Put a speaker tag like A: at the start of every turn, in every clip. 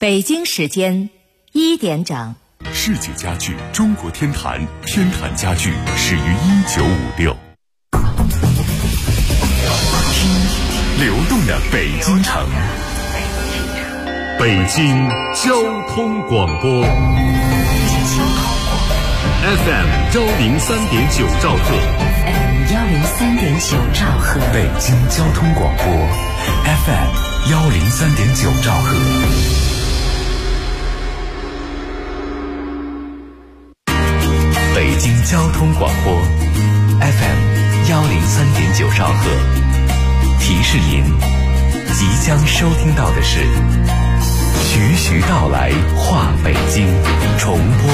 A: 北京时间1点整。
B: 世界家具中国天坛，天坛家具始于1956。流动的北京城，北京交通广播 FM103.9兆赫
A: 103.9兆赫，
B: 北京交通广播 FM103.9兆赫。北京交通广播 FM103.9兆赫，提示您即将收听到的是徐徐道来话北京重播。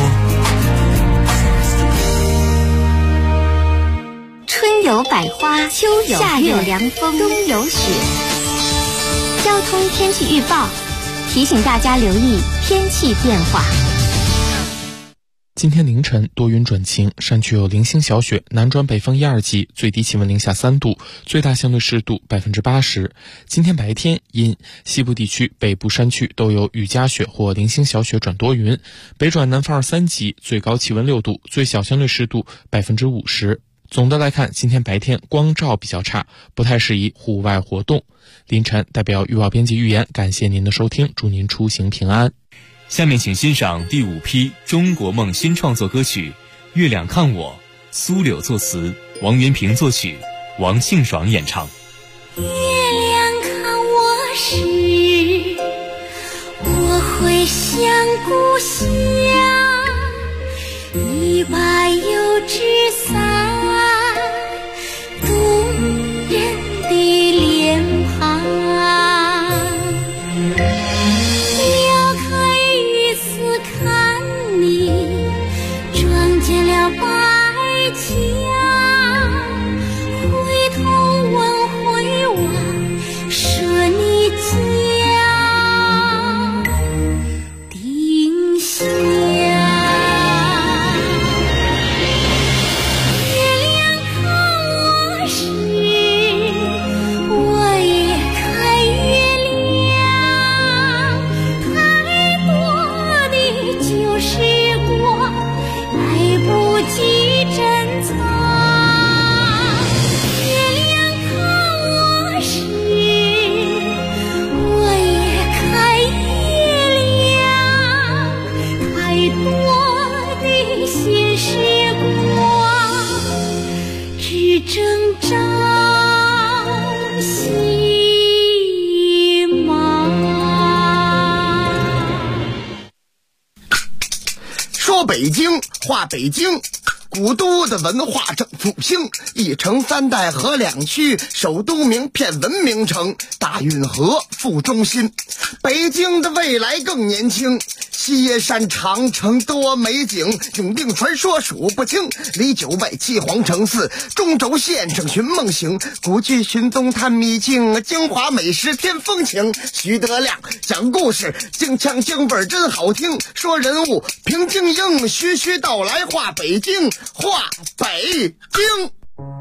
C: 春有百花，秋有夏有凉风，冬有雪。交通天气预报提醒大家留意天气变化。
D: 今天凌晨多云转晴，山区有零星小雪，南转北风1、2级，最低气温零下3度，最大相对湿度80%。今天白天阴，西部地区、北部山区都有雨夹雪或零星小雪转多云，北转南风2、3级，最高气温6度，最小相对湿度50%。总的来看，今天白天光照比较差，不太适宜户外活动。凌晨代表预报编辑预言，感谢您的收听，祝您出行平安。
E: 下面请欣赏第5批中国梦新创作歌曲《月亮看我》，苏柳作词，王元平作曲，王庆爽演唱。
F: 月亮看我时，我会想故乡，一把油纸伞，动人的脸庞。白墙，回头问回望，说你家定下。月亮看我时，我也看月亮，太多的旧时光来不及珍藏。月亮看我时，我也看月亮，太多的新时光只争朝夕忙。
G: 说北京话北京，古都的文化正复兴，一城3代和2区，首都名片文明城，大运河副中心。北京的未来更年轻，西耶山长城多美景，永定传说数不清，离9外7皇城4，中轴线上寻梦行，古剧寻踪探秘境，京华美食添风情。徐德亮讲故事，京腔京味真好听，说人物评京英，徐徐道来话北京，话北京。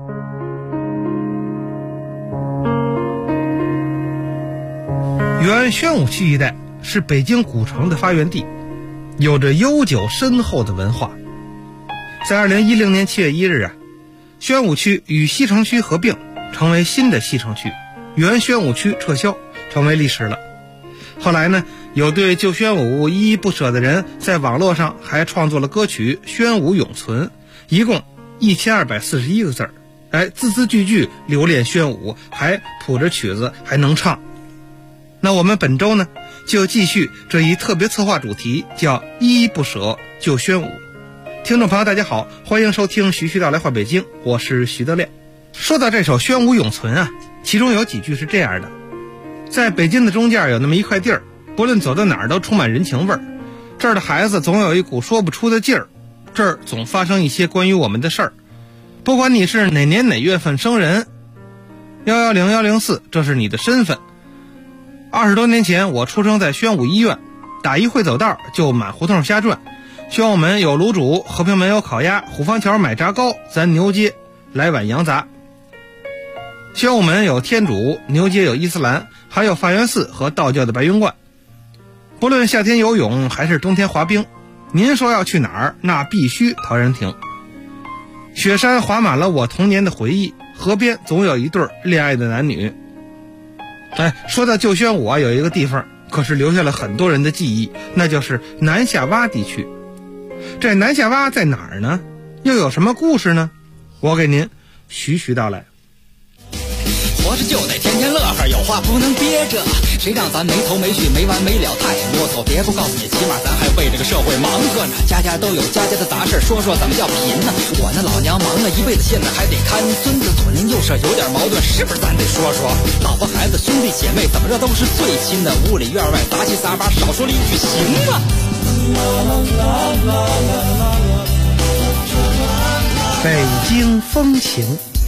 H: 原宣武区一带是北京古城的发源地，有着悠久深厚的文化。在2010年7月1日宣武区与西城区合并，成为新的西城区，原宣武区撤销，成为历史了。后来呢，有对旧宣武依依不舍的人在网络上还创作了歌曲《宣武永存》，一共1241个字，字字句句留恋宣武，还谱着曲子，还能唱。那我们本周呢，就继续这一特别策划主题，叫依依不舍旧宣武。听众朋友大家好，欢迎收听徐徐道来话北京，我是徐德亮。说到这首《宣武永存》其中有几句是这样的：在北京的中间有那么一块地儿，不论走到哪儿都充满人情味儿，这儿的孩子总有一股说不出的劲儿，这儿总发生一些关于我们的事儿。不管你是哪年哪月份生人，110、104，这是你的身份。20多年前，我出生在宣武医院，打一会走道就满胡同瞎转。宣武门有卤煮，和平门有烤鸭，虎坊桥买炸糕，咱牛街来碗羊杂。宣武门有天主，牛街有伊斯兰，还有法源寺和道教的白云观。 不论夏天游泳还是冬天滑冰，您说要去哪儿，那必须陶然亭。雪山划满了我童年的回忆，河边总有一对恋爱的男女。说到旧宣武啊，有一个地方可是留下了很多人的记忆，那就是南下洼地区。这南下洼在哪儿呢？又有什么故事呢？我给您徐徐道来。
I: 活着就得天天乐呵，有话不能憋着，谁让咱没头没绪没完没了太啰嗦。别不告诉你，起码咱还为这个社会忙活呢。家家都有家家的杂事，说说怎么叫贫呢？我那老娘忙了一辈子，现在还得看孙子，左邻右舍有点矛盾，是不是咱得说说？老婆孩子兄弟姐妹怎么着都是最亲的，屋里院外杂七杂八，少说了一句行吗？
H: 北京风情。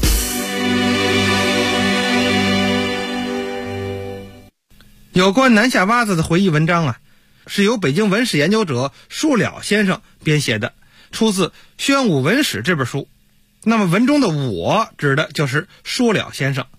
H: 有关南下洼子的回忆文章啊，是由北京文史研究者舒了先生编写的，出自《宣武文史》这本书。那么文中的我指的就是舒了先生。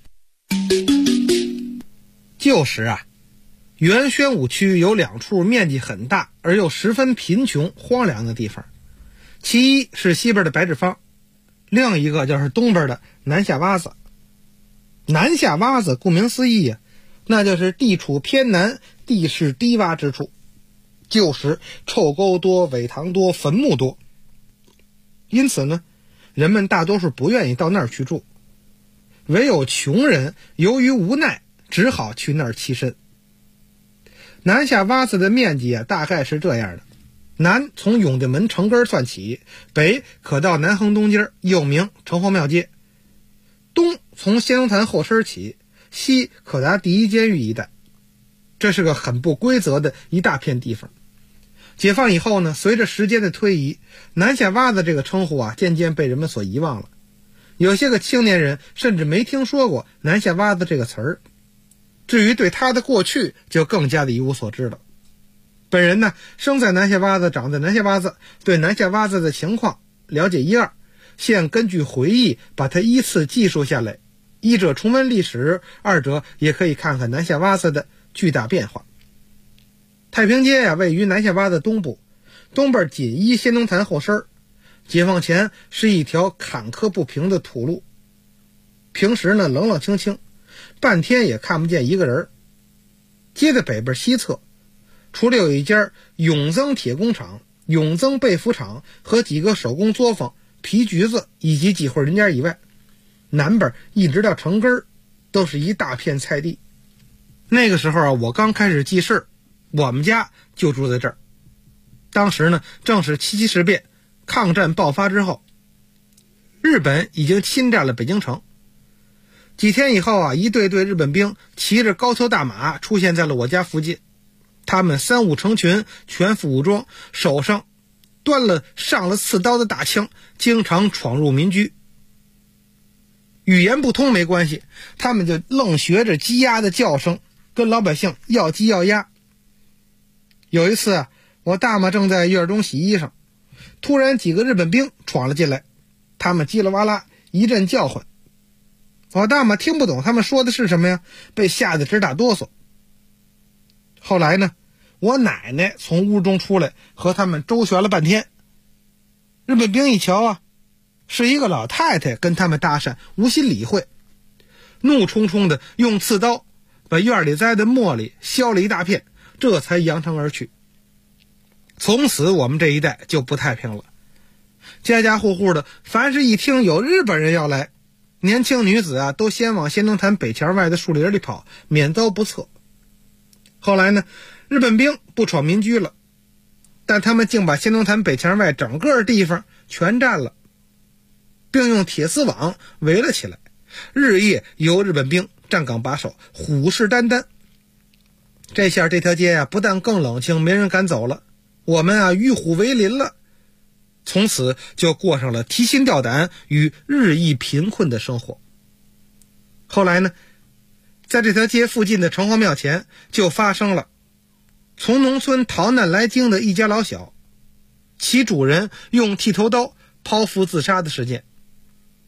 H: 旧时啊，原宣武区有2处面积很大而又十分贫穷荒凉的地方，其一是西边的白纸坊，另一个就是东边的南下洼子。南下洼子顾名思义啊，那就是地处偏南，地势低洼之处。旧时臭沟多，苇塘多，坟墓多，因此呢，人们大多数不愿意到那儿去住，唯有穷人由于无奈，只好去那儿栖身。南下洼子的面积啊，大概是这样的：南从永定门城根算起，北可到南横东街，又名城隍庙街；东从先农坛后身起，西可达第一监狱一带。这是个很不规则的一大片地方。解放以后呢，随着时间的推移，南下洼子这个称呼啊，渐渐被人们所遗忘了。有些个青年人甚至没听说过南下洼子这个词儿。至于对他的过去，就更加的一无所知了。本人呢，生在南下洼子，长在南下洼子，对南下洼子的情况了解一二，现根据回忆把它依次记述下来。一者重温历史，二者也可以看看南下洼子的巨大变化。太平街呀，位于南下洼子东部，东边紧依先农坛后身。解放前是一条坎坷不平的土路，平时呢冷冷清清，半天也看不见一个人。街的北边西侧，除了有一家永增铁工厂、永增被服厂和几个手工作坊、皮橘子以及几户人家以外，南边一直到城根都是一大片菜地。那个时候啊，我刚开始记事，我们家就住在这儿。当时呢，正是七七事变，抗战爆发之后，日本已经侵占了北京城。几天以后啊，一队队日本兵骑着高头大马出现在了我家附近。他们三五成群，全副武装，手上端了上了刺刀的大枪，经常闯入民居。语言不通没关系，他们就愣学着鸡鸭的叫声，跟老百姓要鸡要鸭。有一次啊，我大妈正在院中洗衣裳，突然几个日本兵闯了进来，他们叽里哇啦一阵叫唤。我大妈听不懂他们说的是什么呀，被吓得直打哆嗦。后来呢，我奶奶从屋中出来，和他们周旋了半天。日本兵一瞧啊，是一个老太太跟他们搭讪，无心理会，怒冲冲的用刺刀把院里栽的茉莉削了一大片，这才扬长而去。从此我们这一带就不太平了，家家户户的凡是一听有日本人要来，年轻女子啊都先往先农坛北墙外的树林里跑，免遭不测。后来呢，日本兵不闯民居了，但他们竟把先农坛北墙外整个地方全占了，并用铁丝网围了起来，日夜由日本兵站岗把守，虎视眈眈。这下这条街啊，不但更冷清，没人敢走了，我们啊与虎为邻了，从此就过上了提心吊胆与日益贫困的生活。后来呢，在这条街附近的城隍庙前就发生了从农村逃难来京的一家老小，其主人用剃头刀剖腹自杀的事件。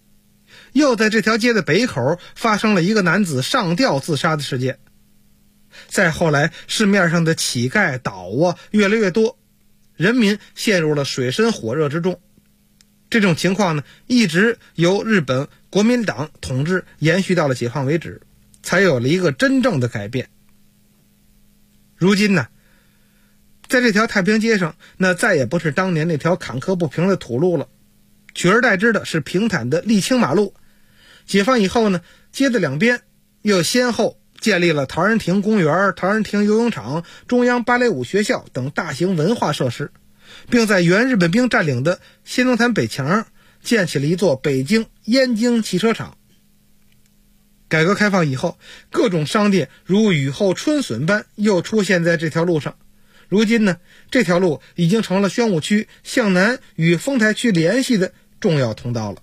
H: 又在这条街的北口发生了一个男子上吊自杀的事件。 再后来市面上的乞丐倒啊越来越多，人民陷入了水深火热之中。这种情况呢，一直由日本国民党统治延续到了解放为止，才有了一个真正的改变。如今呢，在这条太平街上，那再也不是当年那条坎坷不平的土路了，取而代之的是平坦的沥青马路。解放以后呢，街的两边又先后建立了陶然亭公园、陶然亭游泳场、中央芭蕾舞学校等大型文化设施，并在原日本兵占领的仙农坛北墙建起了一座北京燕京汽车厂。改革开放以后，各种商店如雨后春笋般又出现在这条路上。如今呢，这条路已经成了宣武区向南与丰台区联系的重要通道了。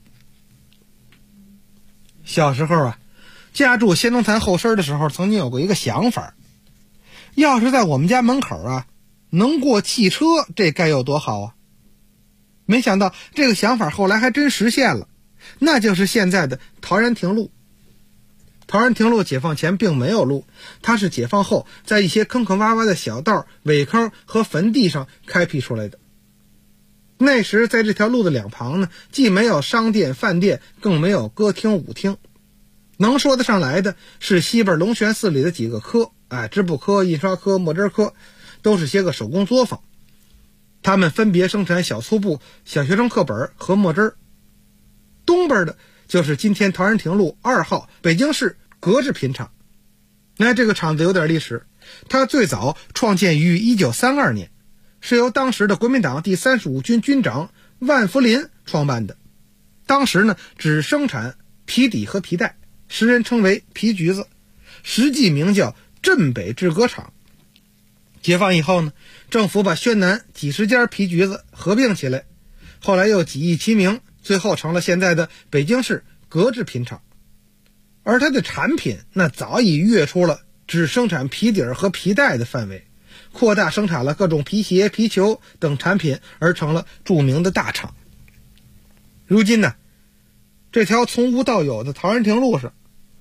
H: 小时候啊，家住仙农坛后身的时候，曾经有过一个想法，要是在我们家门口啊能过汽车，这该有多好啊！没想到这个想法后来还真实现了，那就是现在的陶然亭路。陶然亭路解放前并没有路，它是解放后在一些坑坑洼洼的小道、苇坑和坟地上开辟出来的。那时在这条路的两旁呢，既没有商店饭店，更没有歌厅舞厅，能说得上来的是西边龙泉寺里的几个科，织布科、印刷科、墨汁科，都是些个手工作坊，他们分别生产小粗布、小学生课本和墨汁。东边的就是今天陶然亭路2号北京市格制品厂。那这个厂子有点历史，它最早创建于1932年，是由当时的国民党第35军军长万福林创办的。当时呢，只生产皮底和皮带，时人称为皮橘子，实际名叫镇北制革厂。解放以后呢，政府把宣南几十家皮橘子合并起来，后来又几易其名，最后成了现在的北京市格制品厂。而它的产品那早已跃出了只生产皮底和皮带的范围，扩大生产了各种皮鞋、皮球等产品，而成了著名的大厂。如今呢，这条从无到有的陶然亭路上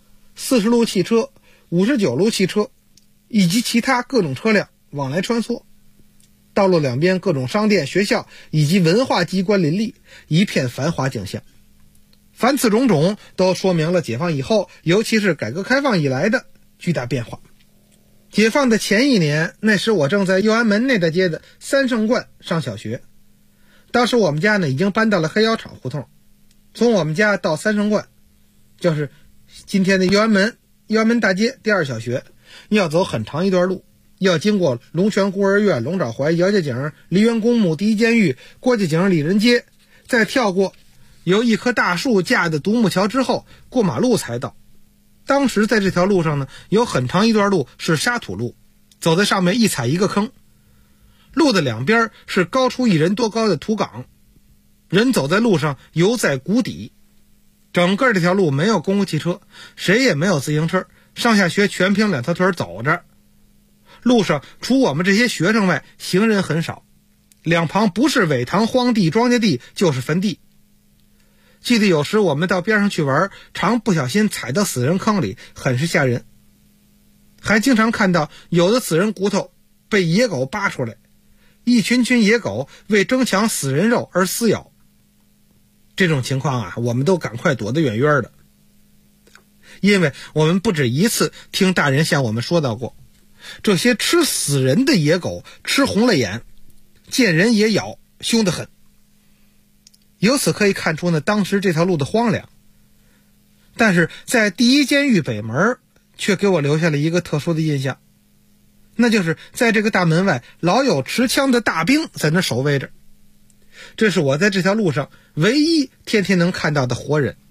H: ，40路汽车、59路汽车以及其他各种车辆往来穿梭，道路两边各种商店、学校以及文化机关林立，一片繁华景象。凡此种种都说明了解放以后，尤其是改革开放以来的巨大变化。解放的前一年，那时我正在右安门那大街的三圣观上小学，当时我们家呢已经搬到了黑窑厂胡同，从我们家到三圣观，就是今天的右安门大街第2小学，要走很长一段路，要经过龙泉孤儿院、龙爪槐、姚家井、梨园公墓、第一监狱、郭家井、李仁街，再跳过由一棵大树架的独木桥之后，过马路才到。当时在这条路上呢，有很长一段路是沙土路，走在上面一踩一个坑，路的两边是高出1人多高的土岗，人走在路上游在谷底。整个这条路没有公共汽车，谁也没有自行车，上下学全凭2条腿走着。路上除我们这些学生外，行人很少，两旁不是苇塘、荒地、庄稼地，就是坟地。记得有时我们到边上去玩，常不小心踩到死人坑里，很是吓人。还经常看到有的死人骨头被野狗扒出来，一群群野狗为争抢死人肉而撕咬。这种情况啊，我们都赶快躲得远远的，因为我们不止一次听大人向我们说到过，这些吃死人的野狗吃红了眼，见人也咬，凶得很。由此可以看出呢，当时这条路的荒凉。但是在第一监狱北门却给我留下了一个特殊的印象，那就是在这个大门外老有持枪的大兵在那守卫着，这是我在这条路上唯一天天能看到的活人。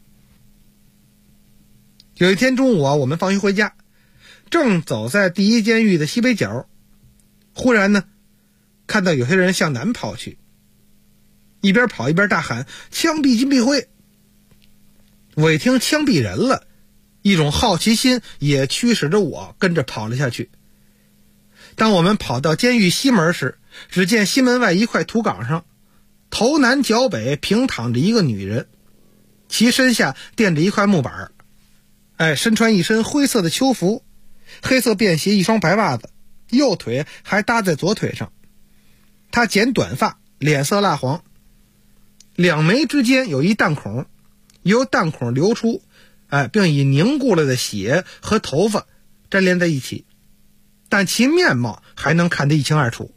H: 有一天中午啊，我们放学回家，正走在第一监狱的西北角，忽然呢，看到有些人向南跑去，一边跑一边大喊枪毙金碧辉。我一听枪毙人了，一种好奇心也驱使着我跟着跑了下去。当我们跑到监狱西门时，只见西门外一块土岗上，头南脚北平躺着一个女人，其身下垫着一块木板，身穿一身灰色的囚服， 黑色便鞋，一双白袜子，右腿还搭在左腿上。他剪短发，脸色蜡黄，两眉之间有一弹孔，由弹孔流出，并以凝固了的血和头发粘连在一起，但其面貌还能看得一清二楚。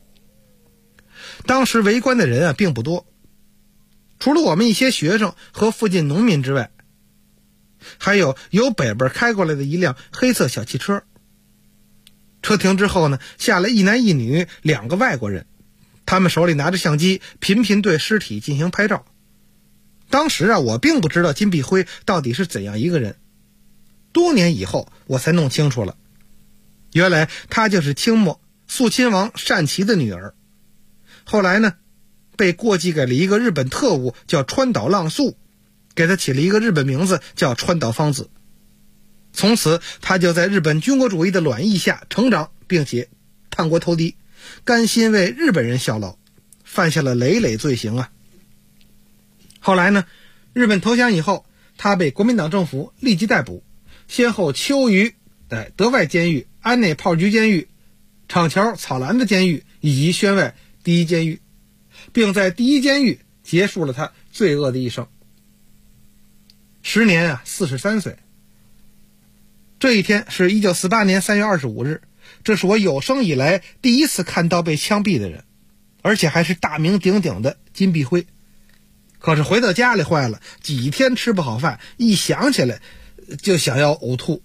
H: 当时围观的人并不多，除了我们一些学生和附近农民之外，还有由北边开过来的一辆黑色小汽车。车停之后呢，下来一男一女2个外国人，他们手里拿着相机，频频对尸体进行拍照。当时我并不知道金碧辉到底是怎样一个人，多年以后我才弄清楚了，原来他就是清末肃亲王单琦的女儿。后来呢，被过继给了一个日本特务叫川岛浪速，给他起了一个日本名字叫川岛芳子。从此他就在日本军国主义的卵意下成长，并且叛国投敌，甘心为日本人效劳，犯下了累累罪行。后来呢，日本投降以后，他被国民党政府立即逮捕，先后囚于德外监狱、安内炮局监狱、厂桥草篮子监狱以及宣外第一监狱，并在第一监狱结束了他罪恶的一生。时年43岁。这一天是1948年3月25日，这是我有生以来第一次看到被枪毙的人，而且还是大名鼎鼎的金碧辉。可是回到家里坏了，几天吃不好饭，一想起来就想要呕吐。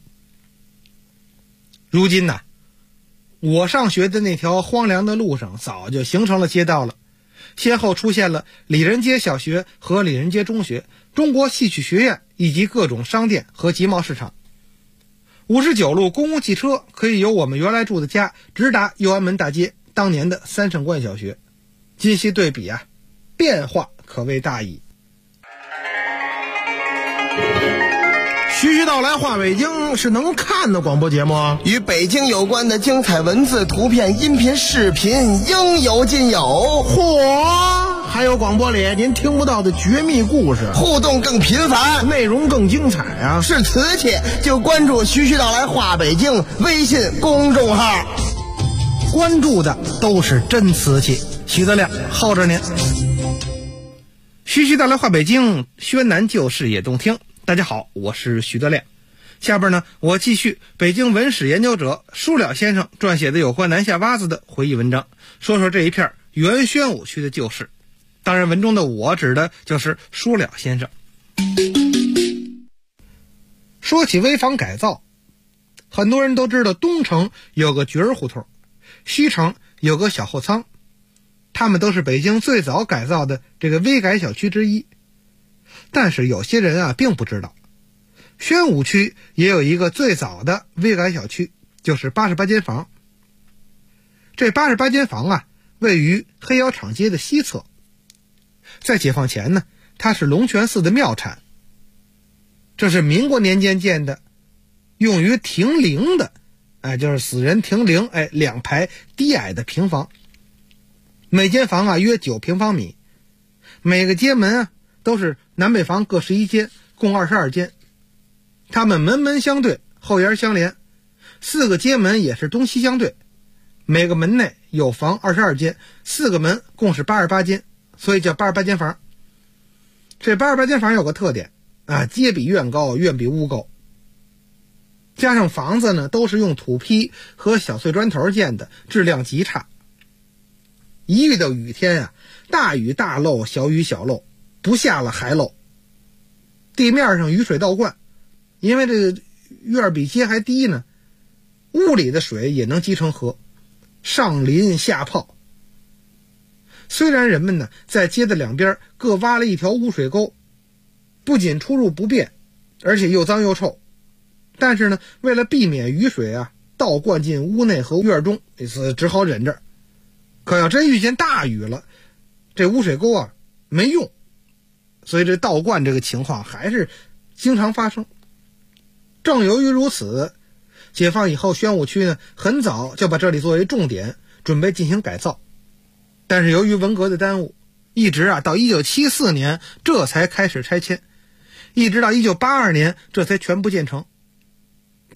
H: 如今我上学的那条荒凉的路上早就形成了街道了，先后出现了李仁街小学和李仁街中学、中国戏曲学院以及各种商店和集贸市场。59路公共汽车可以由我们原来住的家直达右安门大街当年的三圣观小学。今昔对比变化可谓大矣。
J: 徐徐道来话北京是能看的广播节目，
G: 与北京有关的精彩文字、图片、音频、视频应有尽有。
J: 嚯！还有广播里您听不到的绝密故事，
G: 互动更频繁，
J: 内容更精彩
G: 是瓷器就关注徐徐道来话北京微信公众号，
H: 关注的都是真瓷器。徐德亮耗着您。徐徐道来话北京，宣南旧事也动听。大家好，我是徐德亮。下边呢，我继续北京文史研究者舒了先生撰写的有关南下洼子的回忆文章，说说这一片原宣武区的旧事。当然，文中的我指的就是舒了先生。说起危房改造，很多人都知道东城有个角儿胡同，西城有个小后仓，他们都是北京最早改造的这个危改小区之一。但是有些人并不知道，宣武区也有一个最早的危改小区，就是88间房。这88间房位于黑窑厂街的西侧。在解放前呢，它是龙泉寺的庙产，这是民国年间建的，用于停灵的，就是死人停灵，2排低矮的平房，每间房约9平方米，每个街门都是南北房各11间，共22间。它们门门相对，后檐相连，4个街门也是东西相对，每个门内有房22间，4个门共是88间，所以叫88间房。这88间房有个特点街比院高，院比屋高，加上房子呢都是用土坯和小碎砖头建的，质量极差。一遇到雨天大雨大漏，小雨小漏，不下了还漏。地面上雨水倒灌，因为这个院比街还低呢，屋里的水也能积成河，上淋下泡。虽然人们呢在街的两边各挖了一条污水沟，不仅出入不便，而且又脏又臭，但是呢为了避免雨水倒灌进屋内和院中，因此只好忍着。可要真遇见大雨了，这污水沟没用，所以这倒灌这个情况还是经常发生。正由于如此，解放以后宣武区呢很早就把这里作为重点，准备进行改造。但是由于文革的耽误，一直到1974年这才开始拆迁，一直到1982年这才全部建成。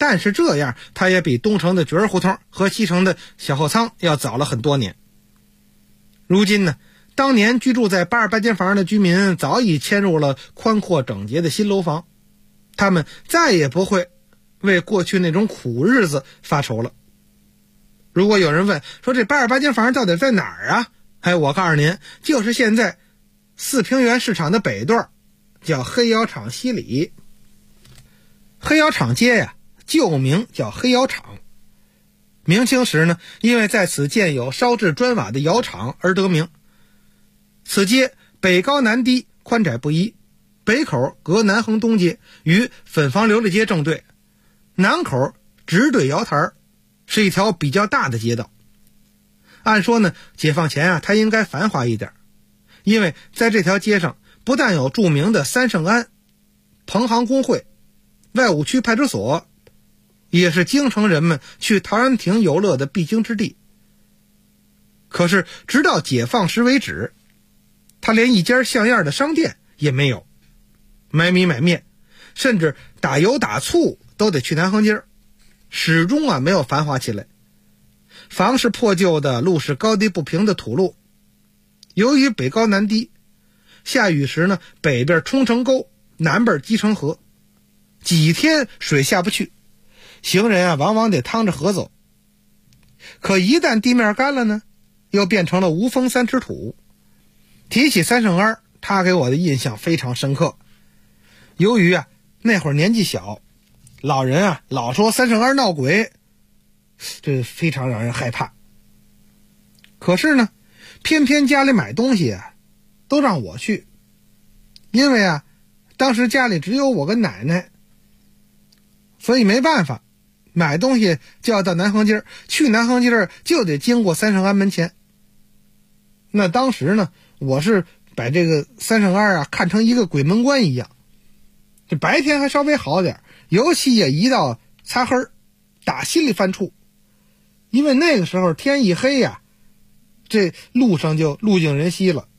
H: 但是这样它也比东城的角儿胡同和西城的小后仓要早了很多年。如今呢，当年居住在88间房的居民早已迁入了宽阔整洁的新楼房，他们再也不会为过去那种苦日子发愁了。如果有人问说这88间房到底在哪儿啊？我告诉您，就是现在四平原市场的北段，叫黑窑厂西里。黑窑厂街呀，旧名叫黑窑厂。明清时呢，因为在此建有烧制砖瓦的窑厂而得名。此街北高南低，宽窄不一，北口隔南横东街，与粉房琉璃街正对，南口直对窑台，是一条比较大的街道。按说呢，解放前它应该繁华一点，因为在这条街上不但有著名的三圣庵、彭行工会、外务区派出所，也是京城人们去陶然亭游乐的必经之地。可是直到解放时为止，它连一家像样的商店也没有，买米买面，甚至打油打醋都得去南横街，始终没有繁华起来。房是破旧的，路是高低不平的土路。由于北高南低，下雨时呢，北边冲成沟，南边积成河，几天水下不去，行人往往得趟着河走。可一旦地面干了呢，又变成了无风三尺土。提起三圣庵，他给我的印象非常深刻。由于那会儿年纪小，老人老说三圣庵闹鬼，这非常让人害怕。可是呢，偏偏家里买东西都让我去，因为当时家里只有我跟奶奶，所以没办法，买东西就要到南横街，去南横街就得经过三圣庵门前。那当时呢，我是把这个三圣庵看成一个鬼门关一样。这白天还稍微好点，尤其一到擦黑，打心里犯怵。因为那个时候天一黑这路上就路尽人稀了。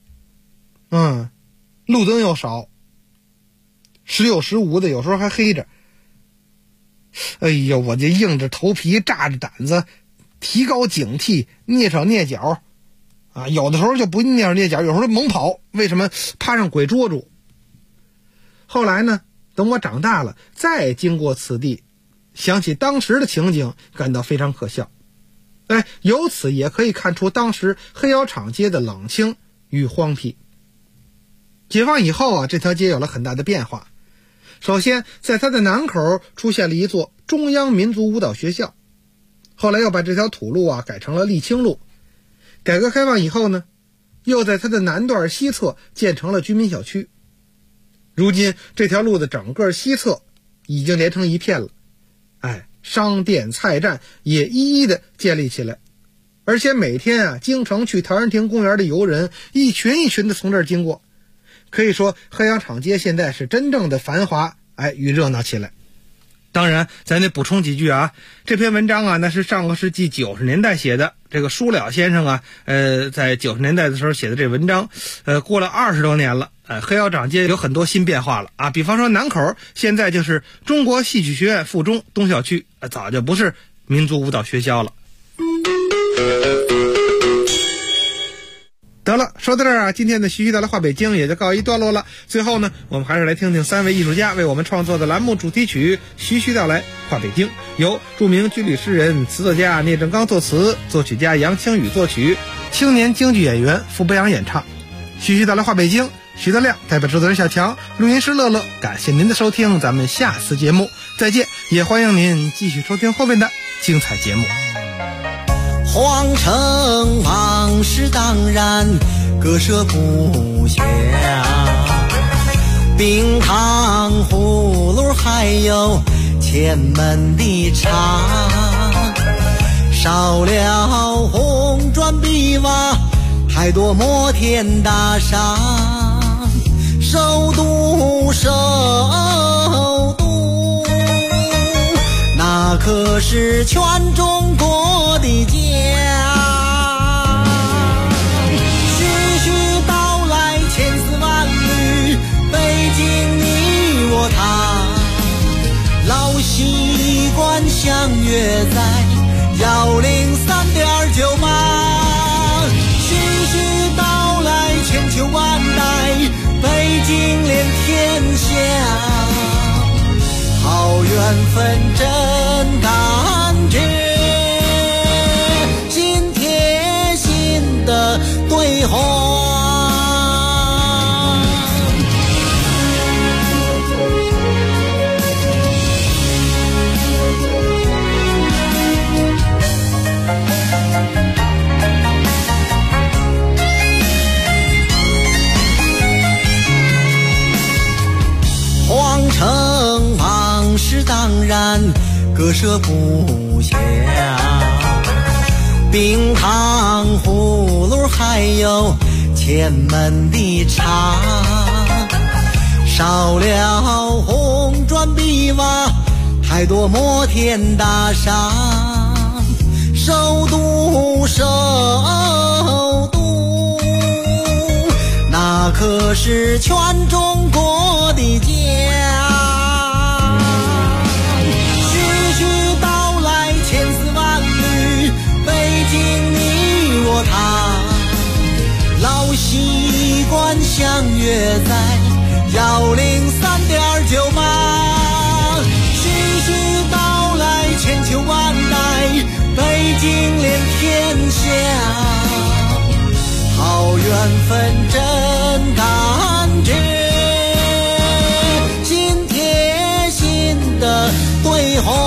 H: 路灯又少，时有时无的，有时候还黑着。哎呦，我就硬着头皮，炸着胆子，提高警惕，蹑手蹑脚有的时候就不蹑手蹑脚，有时候猛跑。为什么？怕让鬼捉住。后来呢，等我长大了，再经过此地，想起当时的情景，感到非常可笑。由此也可以看出当时黑窑厂街的冷清与荒僻。解放以后这条街有了很大的变化。首先，在它的南口出现了一座中央民族舞蹈学校，后来又把这条土路改成了沥青路。改革开放以后呢，又在它的南段西侧建成了居民小区。如今这条路的整个西侧已经连成一片了，商店菜站也一一的建立起来，而且每天京城去陶然亭公园的游人一群一群的从这儿经过，可以说黑窑厂街现在是真正的繁华与热闹起来。当然咱得补充几句这篇文章那是上个世纪90年代写的，这个舒了先生在90年代的时候写的这文章，过了20多年了，黑窑厂街有很多新变化了比方说南口现在就是中国戏曲学院附中东校区，早就不是民族舞蹈学校了。得了，说到这儿今天的徐徐道来话北京也就告一段落了。最后呢，我们还是来听听3位艺术家为我们创作的栏目主题曲徐徐道来话北京，由著名军旅诗人、词作家聂正刚作词，作曲家杨清宇作曲，青年京剧演员傅北阳演唱。徐徐道来话北京，徐德亮代表制作人小强，录音师乐乐，感谢您的收听，咱们下次节目再见，也欢迎您继续收听后面的精彩节目。
K: 皇城往事当然割舍不下，冰糖葫芦还有前门的茶，少了红砖碧瓦还多摩天大厦，首都那可是全中国的家。徐徐道来千丝万缕，北京你我他，老西 103.9码，徐徐道来，千秋万代，北京连天下，好缘分真感觉，心贴心的对话。皇城往事当然割舍不下，冰糖葫芦还有前门的茶，少了红砖碧瓦，太多摩天大厦，首都那可是全中国的家。徐徐道来，千丝万缕，北京你我他，老习惯相约在103.9码。徐徐道来，千秋万代，北京连天下，好缘分真感觉，心贴心的对话。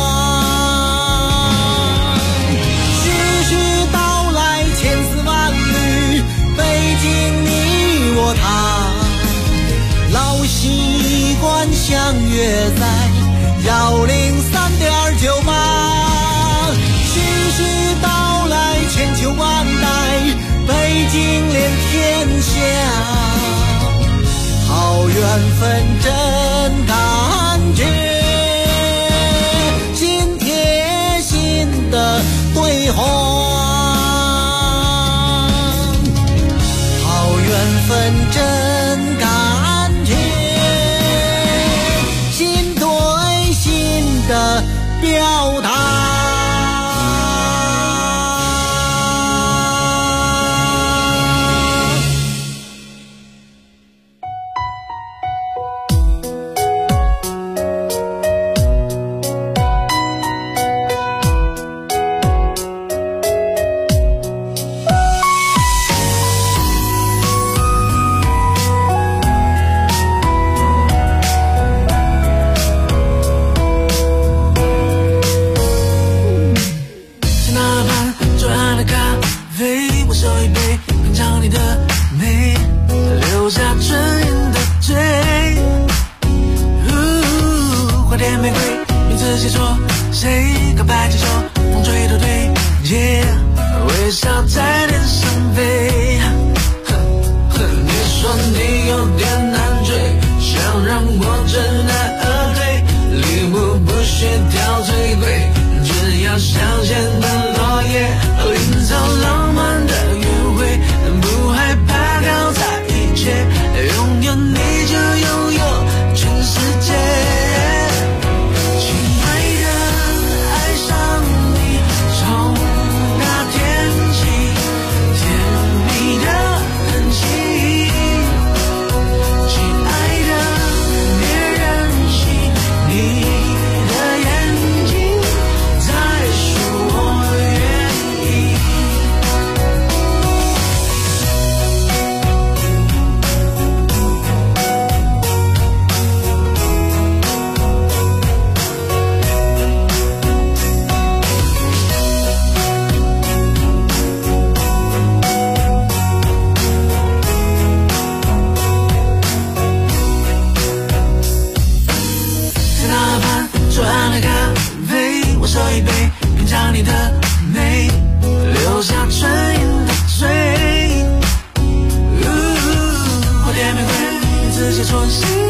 K: 徐徐道来，千丝万缕，北京你我他，老习惯相约在103.9码。徐徐道来，千秋万代，北京连天下，好缘分真感觉，心贴心的对话。好缘分真感觉，心对心的表达。
L: 说